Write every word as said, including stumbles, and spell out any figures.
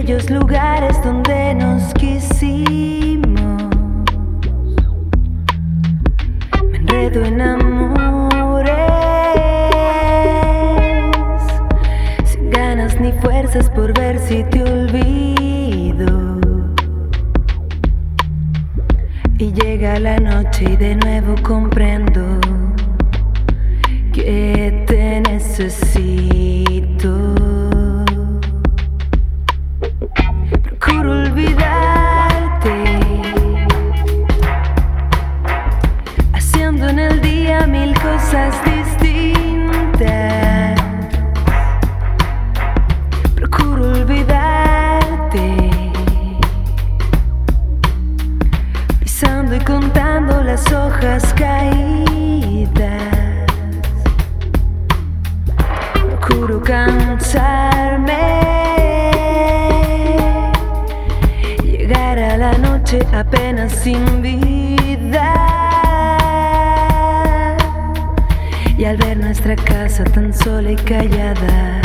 aquellos lugares donde nos quisimos. Me enredo en amores, sin ganas ni fuerzas por ver si te olvido. Y llega la noche y de nuevo comprendo que te necesito. Procuro olvidarte, haciendo en el día mil cosas distintas. Procuro olvidarte, pisando y contando las hojas caídas. Procuro cansarme, llegar a la noche apenas sin vida, y al ver nuestra casa tan sola y callada,